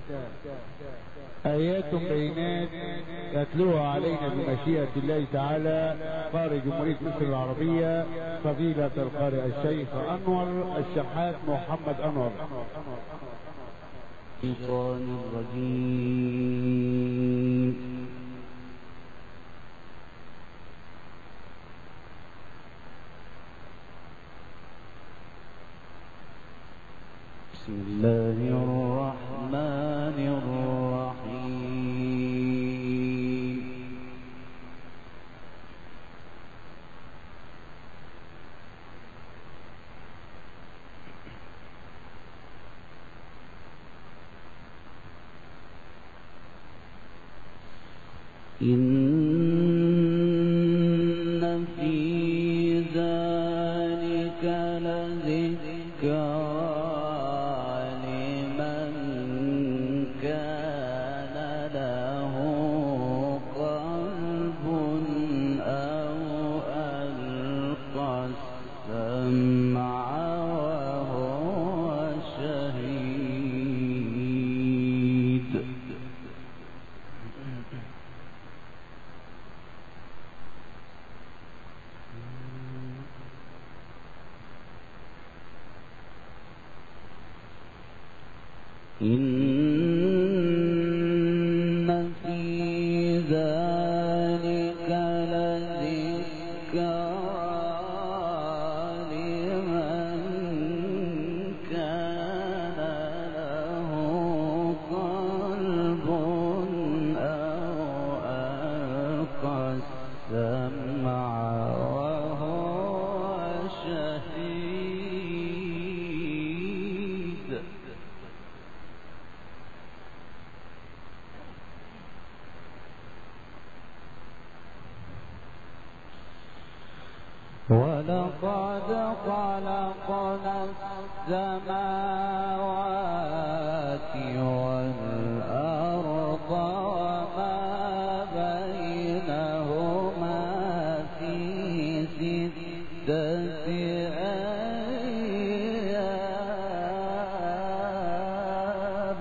آيات بينات يتلوها علينا بمشيئة الله تعالى قارئ جمهورية مصر العربية فضيلة القارئ الشيخ أنور الشحات محمد أنور. الشيطان الرجيم. بسم الله الرحمن الرحيم. إن في ذلك لذكرى إن في ذلك لذكرى لمن كان له قلب أو ألقى السمع وهو شهيد. ولقد خلقنا السماوات والأرض وما بينهما في 6 أيام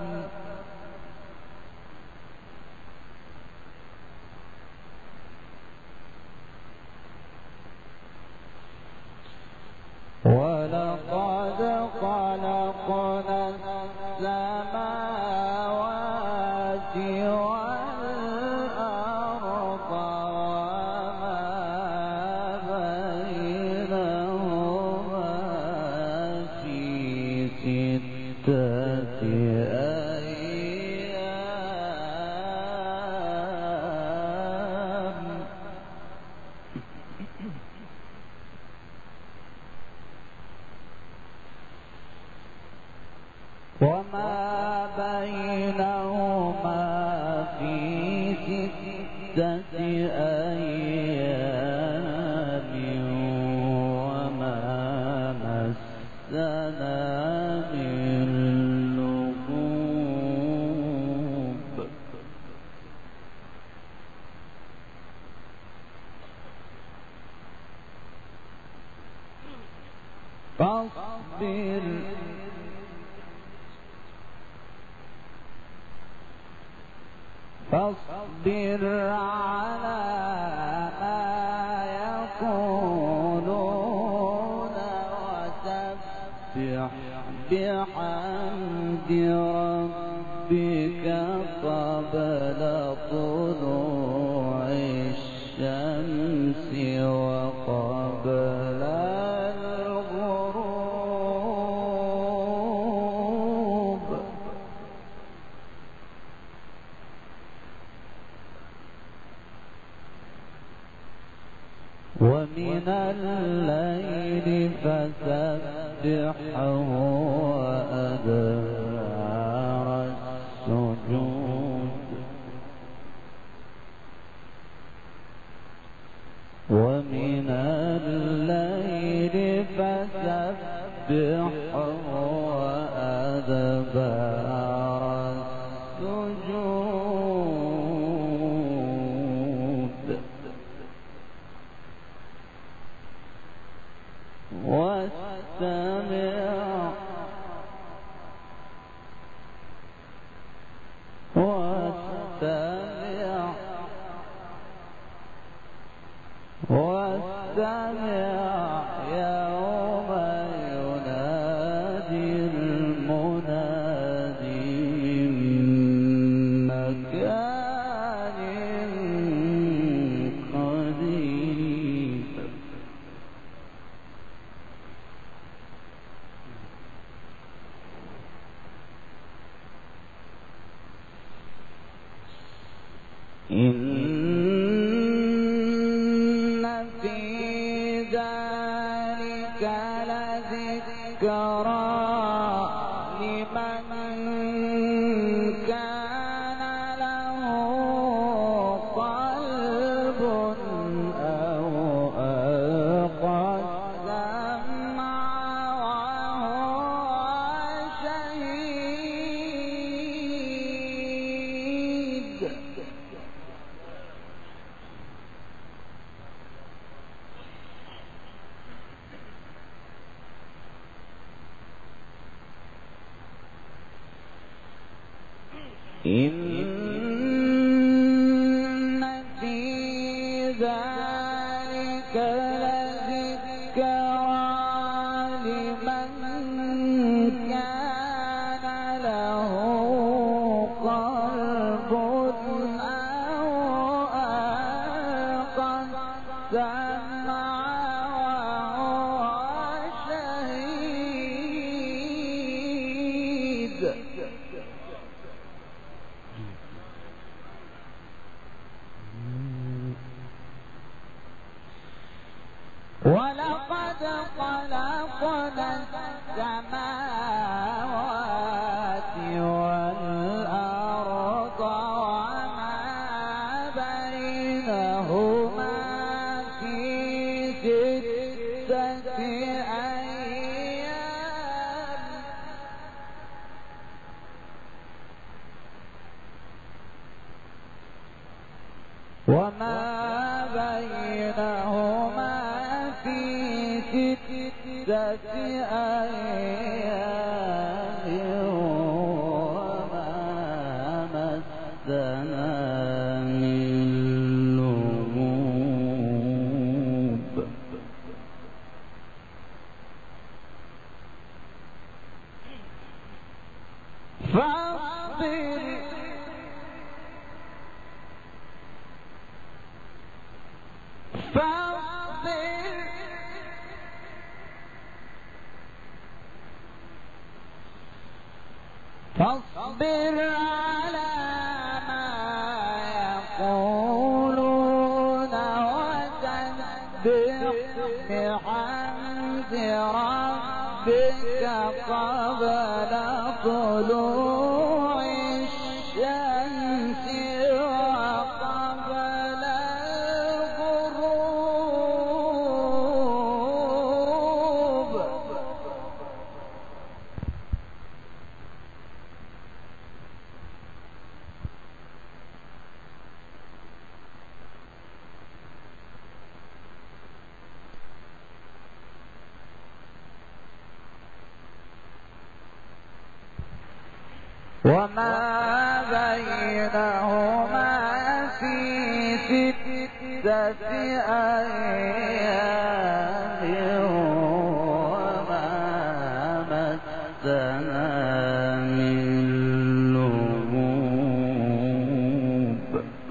ولقد خلقنا السماوات والأرض وما بينهما في 6 أيام وما بينهما في 6 أيام وما مسنا من لغوب. فاصبر على ما يقولون وسبح بحمد ربك قبل طلوع الشمس وقبل الغروب. ومن الليل فسبحه وأدبار السجود. ومن الليل فسبحه وأدبار السجود. واستمع واستمع يوم ينادي المنادي من مكان قريب. إن في ذلك لذكرى لمن كان له قلب أو ألقى السمع وهو شهيد. إن في ذلك لذكرى لمن كان له قلب أو ألقى السمع وهو شهيد. ولقد خلقنا السماوات والأرض وما بينهما في 6 أيام وما بينهما في 6 أيام وما مسنا من لغوب. فاصبر على ما يقولون وسبح بحمد ربك قبل طلوع الشمس وقبل الغروب. وما بينهما في 6 أيام وما مسنا من لغوب.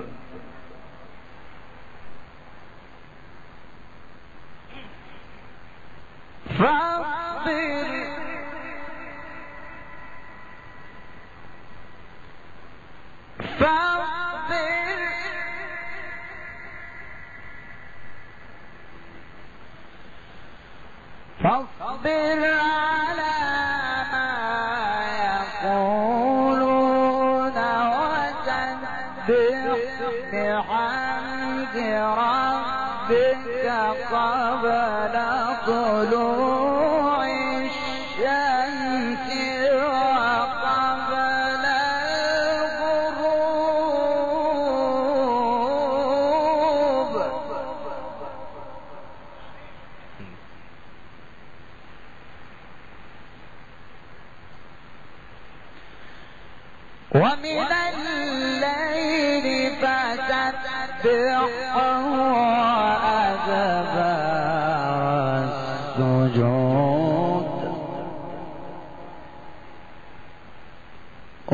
فاصبر على ما يقولون وسبح بحمد ربك قبل طلوع الشمس وقبل الغروب. ومن الليل فسبحه وأدبار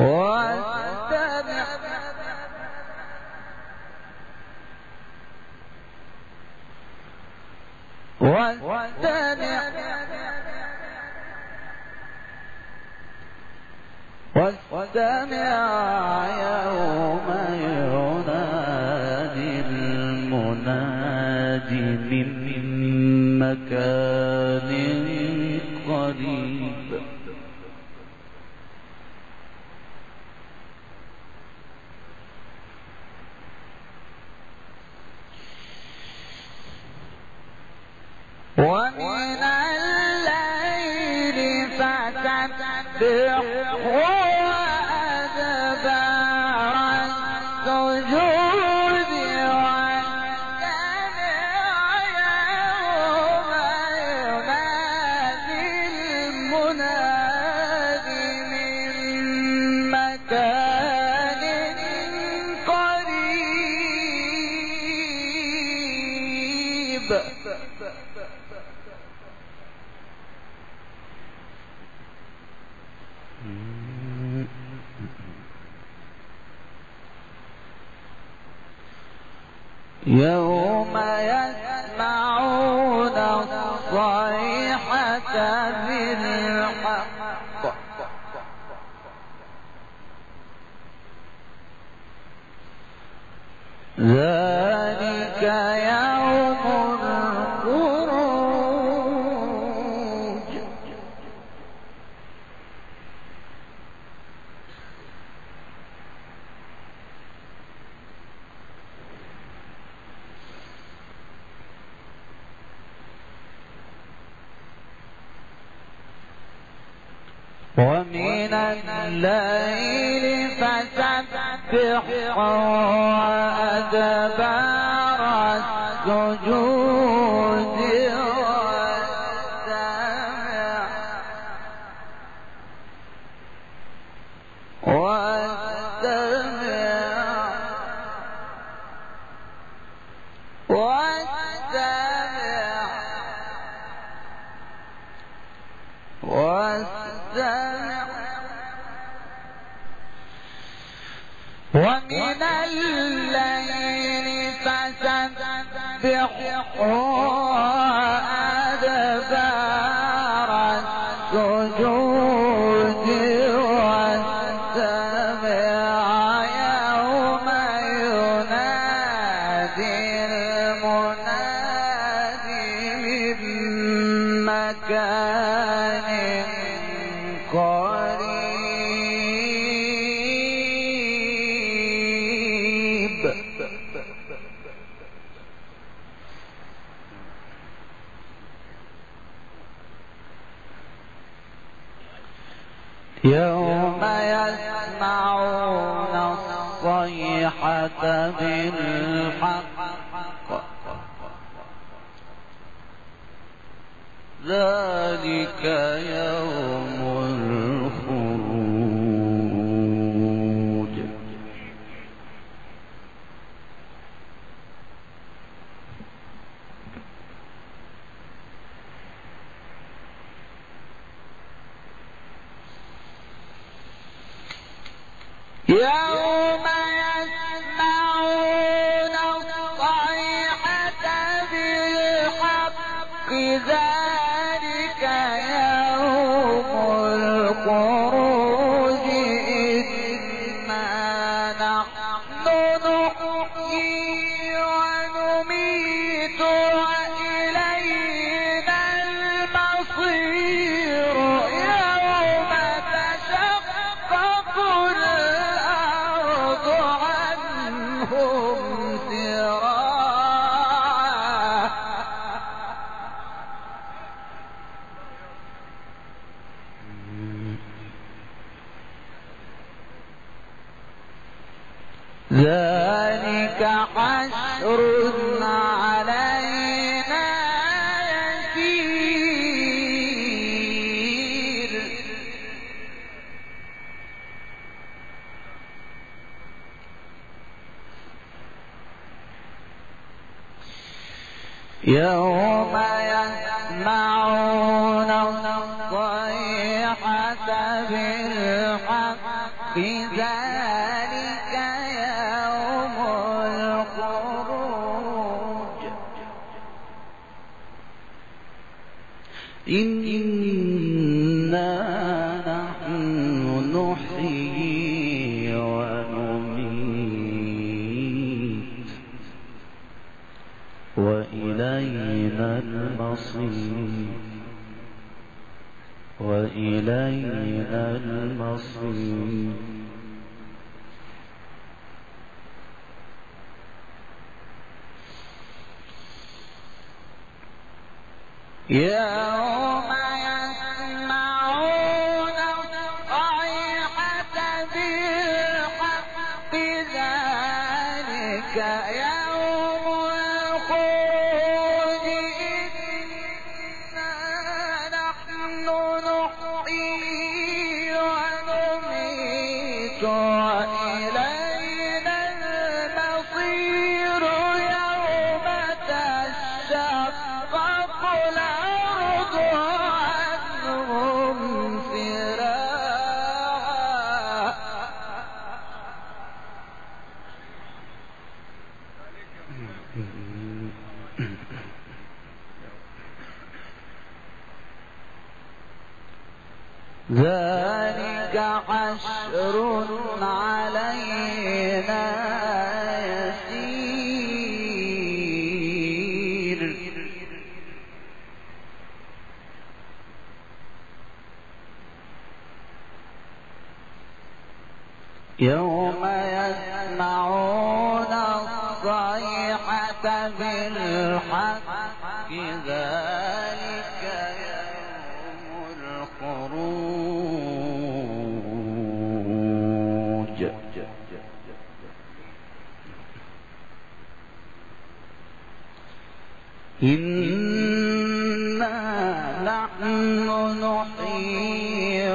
واستمع يوم ينادي المنادي من مكان قريب ومن الليل فسبحه يوم يسمعون الصيحة بالحق ذلك يوم الخروج ومن الليل فسبحه وأدبار السجود ومن الليل فسبحه وأدبار السجود واستمع يوم ينادي المنادي من مكان قريب يوم يسمعون الصيحة بالحق ذلك يوم الخروج يوم يسمعون الصيحة بالحق ذلك يوم الخروج إنا نحن نحيي ونميت وإلينا المصير يوم تشقق الأرض عنهم سراعا ذلك حشر علينا يسير يوم يسمعون الصيحة بالحق ذلك يوم الخروج إنا نحن نحيي ونميت وإلينا المصير وإلينا المصير يوم يسمعون الصيحة بالحق ذلك يوم الخروج إنا نحن نحيي ونميت وإلينا المصير يوم تشقق الأرض عنهم سراعا ذلك حشر علينا يسير يوم يسمعون الصيحة بالحق ذلك يوم الخروج إنا نحن نحيي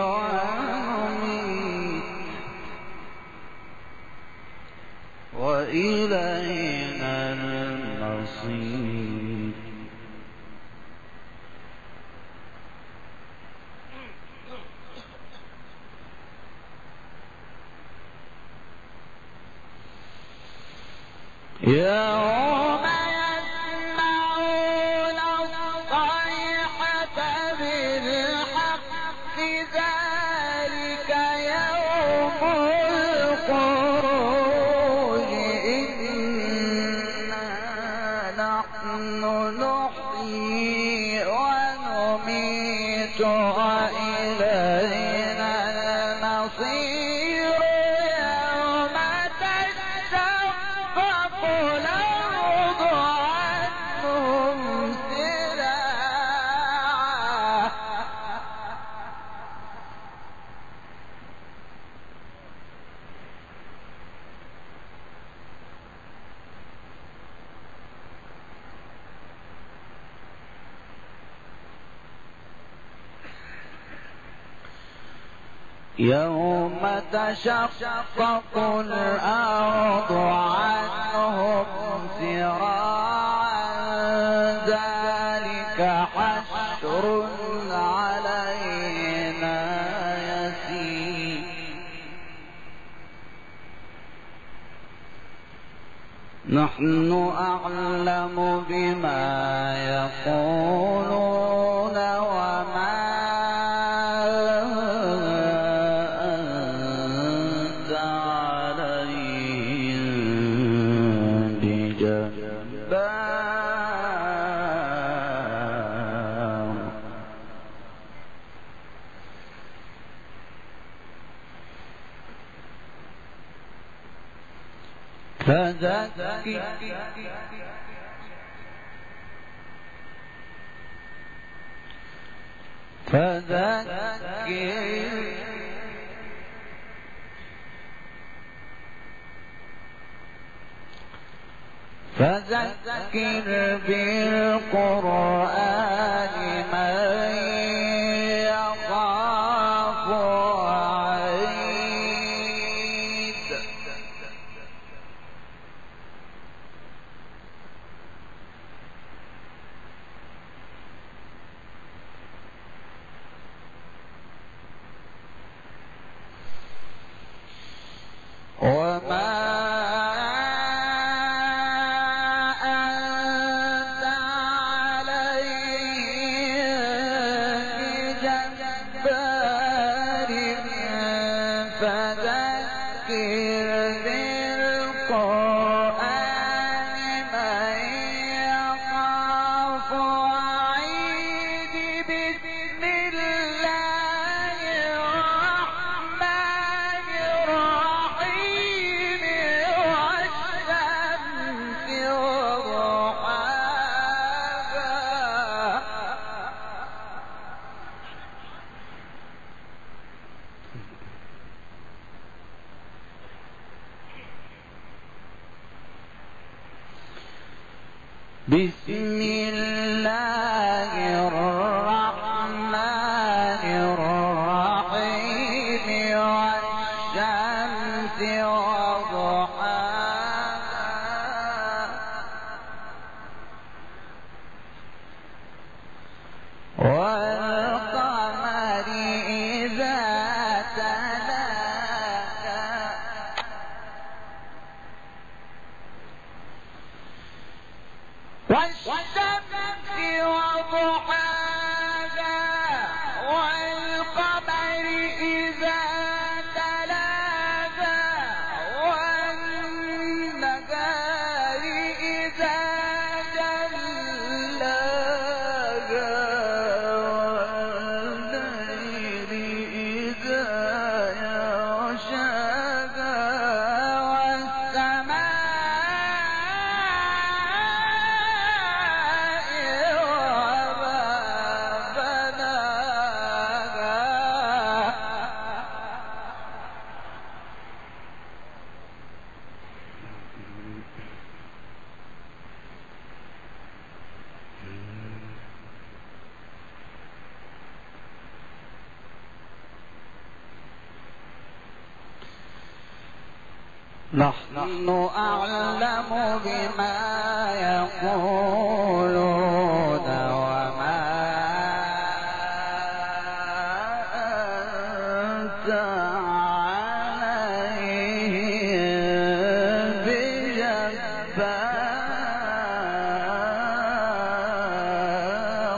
ونميت وإلينا المصير يوم يسمعون الصيحة بالحق ذلك يوم الخروج إنا نحن نحيي ونميت وإلينا المصير يوم تشقق الأرض عنهم سراعا يوم تشقق الأرض عنهم سراعا ذلك حشر علينا يسير نحن أعلم بما يقولون وما أنت عليهم بجبار فذكر بالقرآن من يخاف وعيد بسم الله الرحمن الرحيم والشمس وضحاها والقمر إذا تلاها والشمس وضحاها والقمر إذا تلاها والنهار إذا جلاها والليل إذا يغشاها نحن أعلم بما يقولون وما أنت عليهم بجبار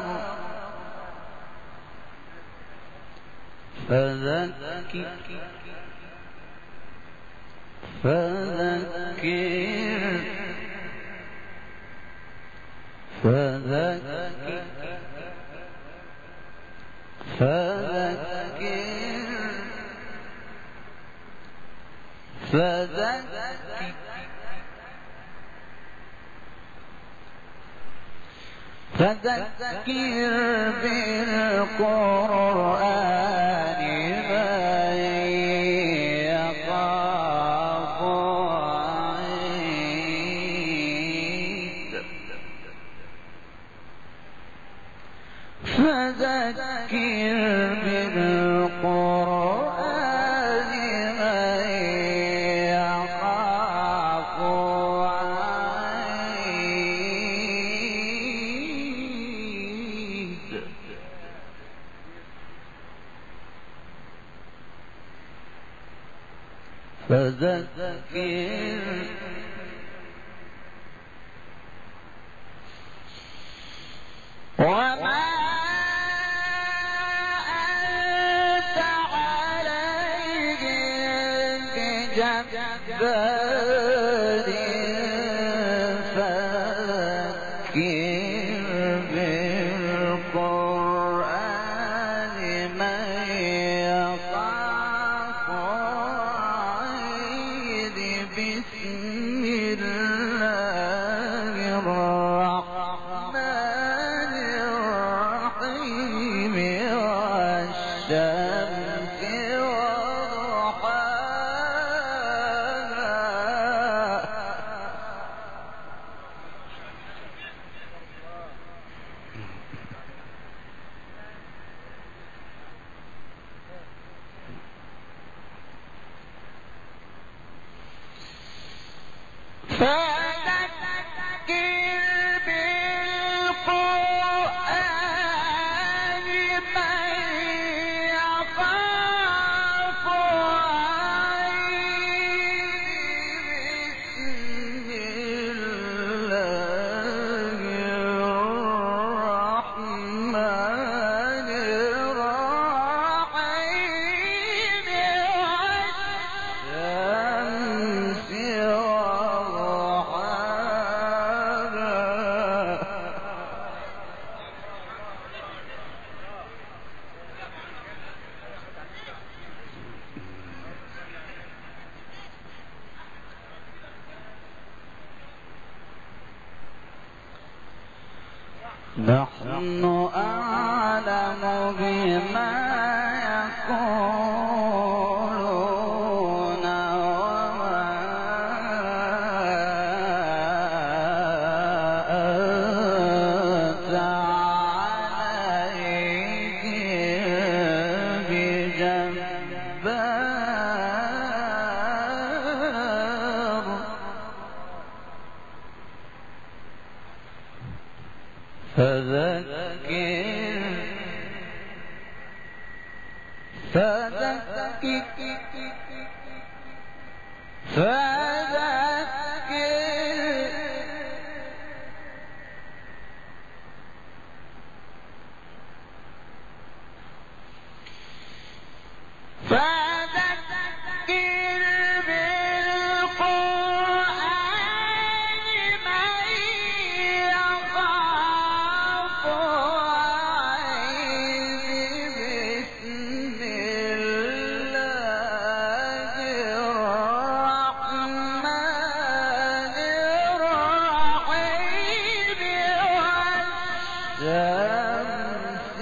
فذكر بالقرآن من يخاف وعيد فذكر بالقرآن من يخاف وعيد فذكر وما أنت عليهم بجبار فذكر بالقرآن من يخاف وعيد بسم الله الرحمن الرحيم والشمس وضحاها فذكر بالقرآن من يخاف وعيد بسم الله الرحمن الرحيم والشمس نحن أعلم بما يقولون وما أنت عليهم بجبار فذكر بالقرآن من يخاف وعيد بسم الله الرحمن الرحيم والشمس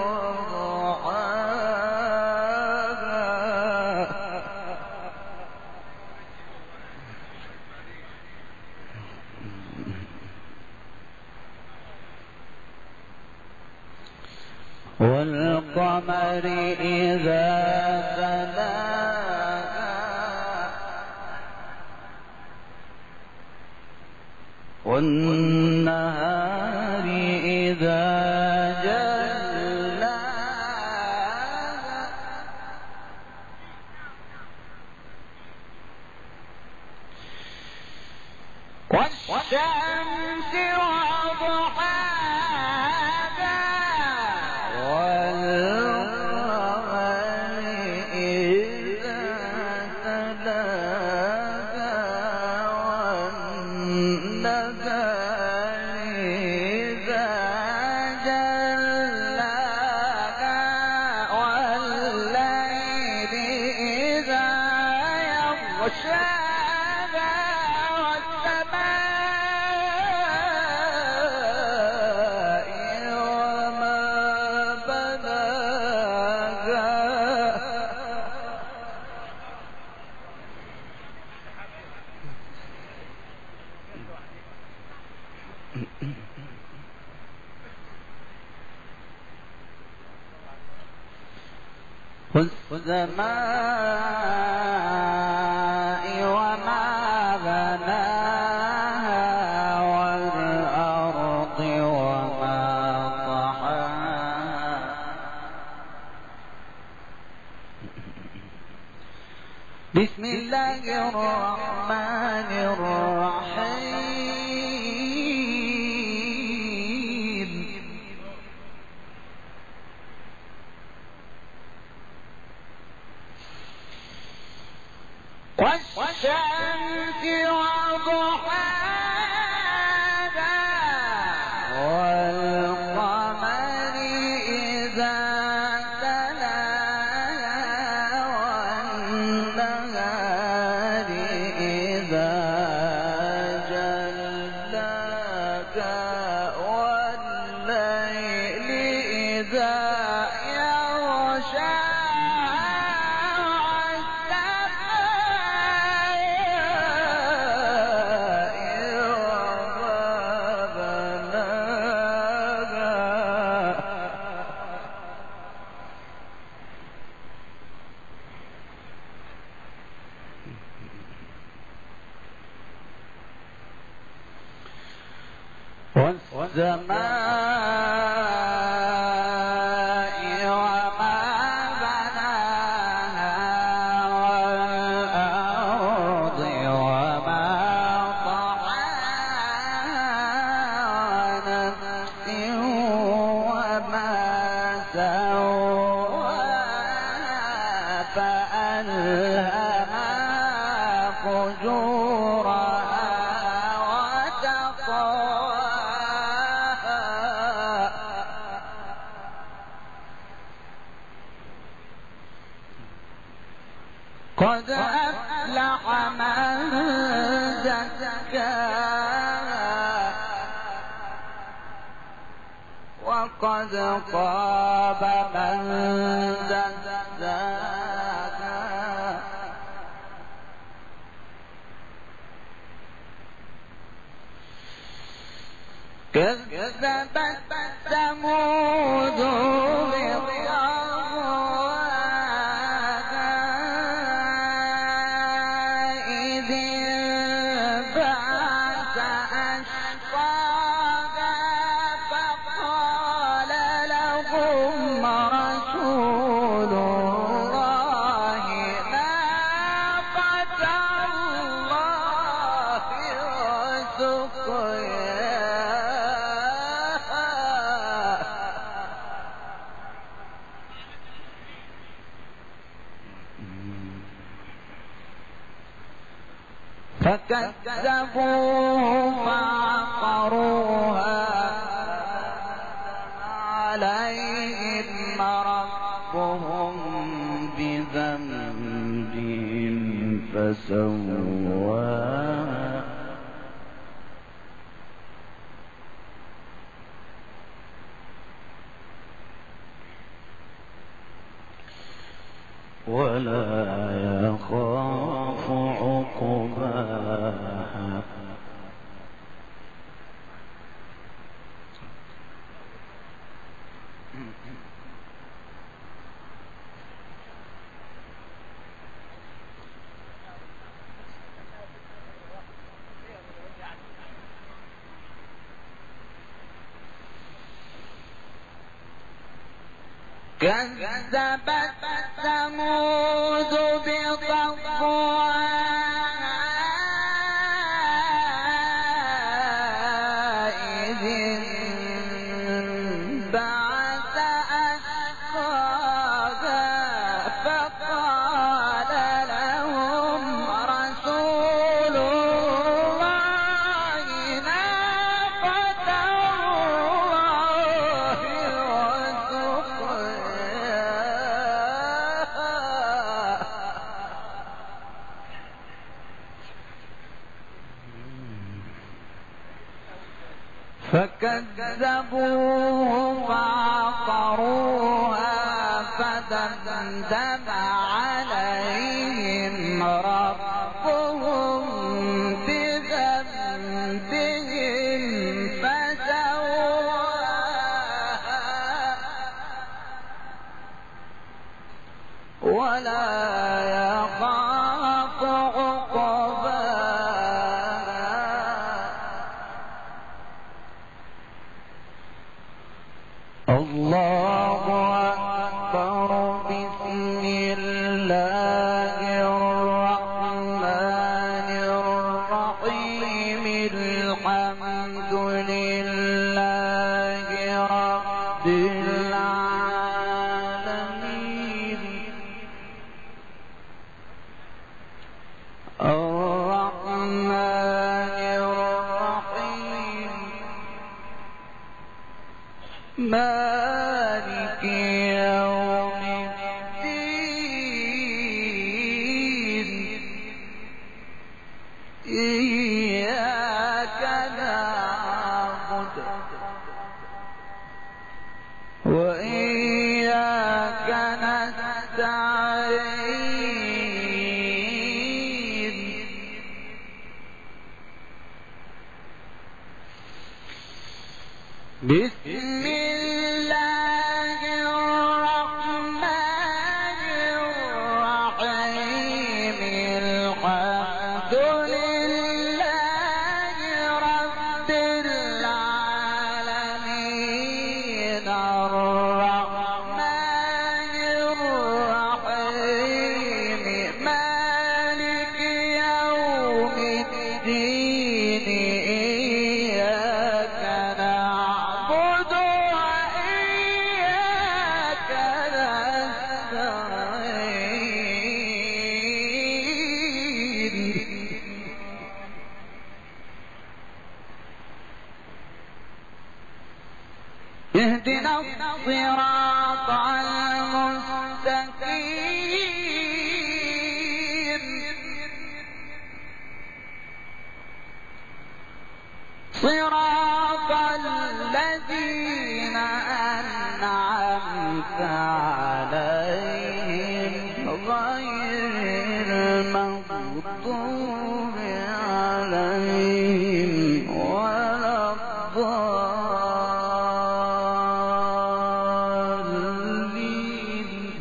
والقمر إذا تلاها والنهار إذا جلاها والشمس وضحاها والقمر إذا تلاها والنهار إذا جلاها والليل إذا يغشاها والسماء وما بناها والسماء وما بناها والأرض وما طحاها بسم الله الرحمن الرحيم والشمس وضحاها والقمر إذا تلاها والنهار إذا جلاها والليل إذا يغشاها والسماء وما بناها والأرض وما طحاها ونفس وما سواها فألهمها فجورها وتقواها قد أفلح من زكاها قد خاب من دساها كذبت ثمود بطغواها إذ انبعث أشقاها فقال لهم رسول الله ناقة الله وسقياها فكذبوه فعقروها عليهم ربهم بذنبهم فسواها ولا يخاف عقباها كذبت ثمود بطغواها إذ انبعث أشقاها فقال لهم رسول الله ناقة الله فكذبوه فعقروها فدمدم عليهم ربهم بذنبهم فسواها ولا يخاف عقباها الله أكبر بسم الله الرحمن الرحيم الحمد لله رب العالمين الرحمن الرحيم مالك يوم الدين إياك نعبد وإياك نستعين بسم الله الرحمن الرحيم الحمد لله رب العالمين الرحمن الرحيم مالك يوم الدين إياك نعبد وإياك نستعين اهدنا الصراط المستقيم صراط الذين عليهم غير المغضوب عليهم ولا الضالين.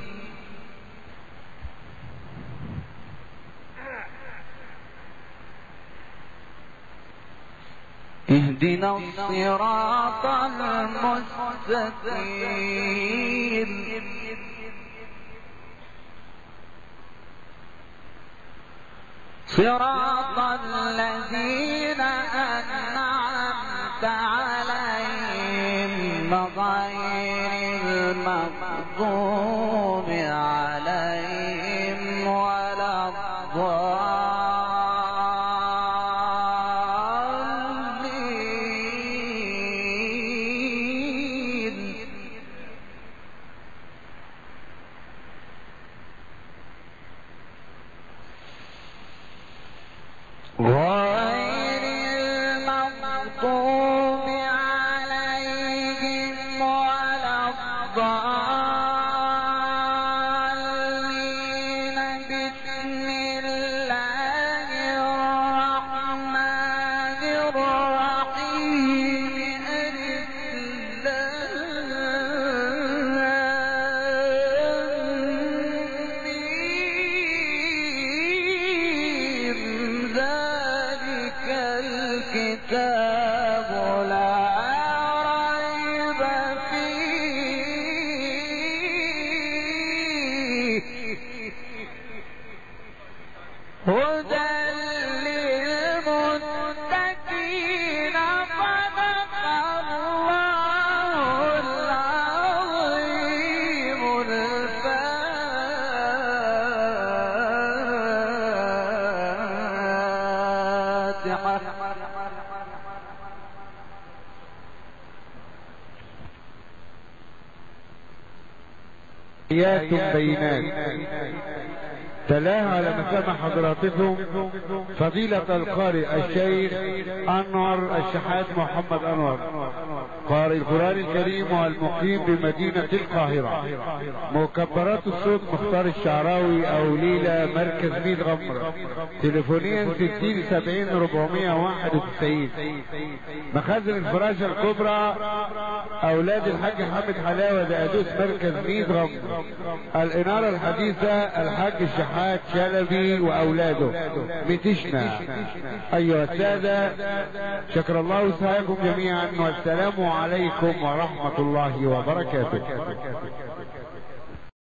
اهدنا الصراط المستقيم صراط الذين أنعمت عليهم غير المغضوب عليهم ولا الضالين. غير المغضوب عليهم ولا الضالين. بسم الله الرحمن الرحيم. ألف لام ميم. ذلك الكتاب لا ريب فيه هدى للمتقين. صدق الله العظيم. الفاتحة. آيات بينات تلاها على مسامع حضراتكم فضيلة القارئ الشيخ أنور الشحات محمد أنور، قارئ القرآن الكريم والمقيم بمدينة القاهرة. مكبرات الصوت مختار الشعراوي أو ليلى، مركز ميت غمر. تليفونيا 60 70 491. مخازن الفراشة الكبرى أولاد الحاج حامد حلاوة دقادوس، مركز ميت غمر. الإنارة الحديثة الحاج الشحات شلبي وأولاده بتشنا. أيها السادة، شكر الله سعيكم جميعا، والسلام عليكم ورحمة الله وبركاته.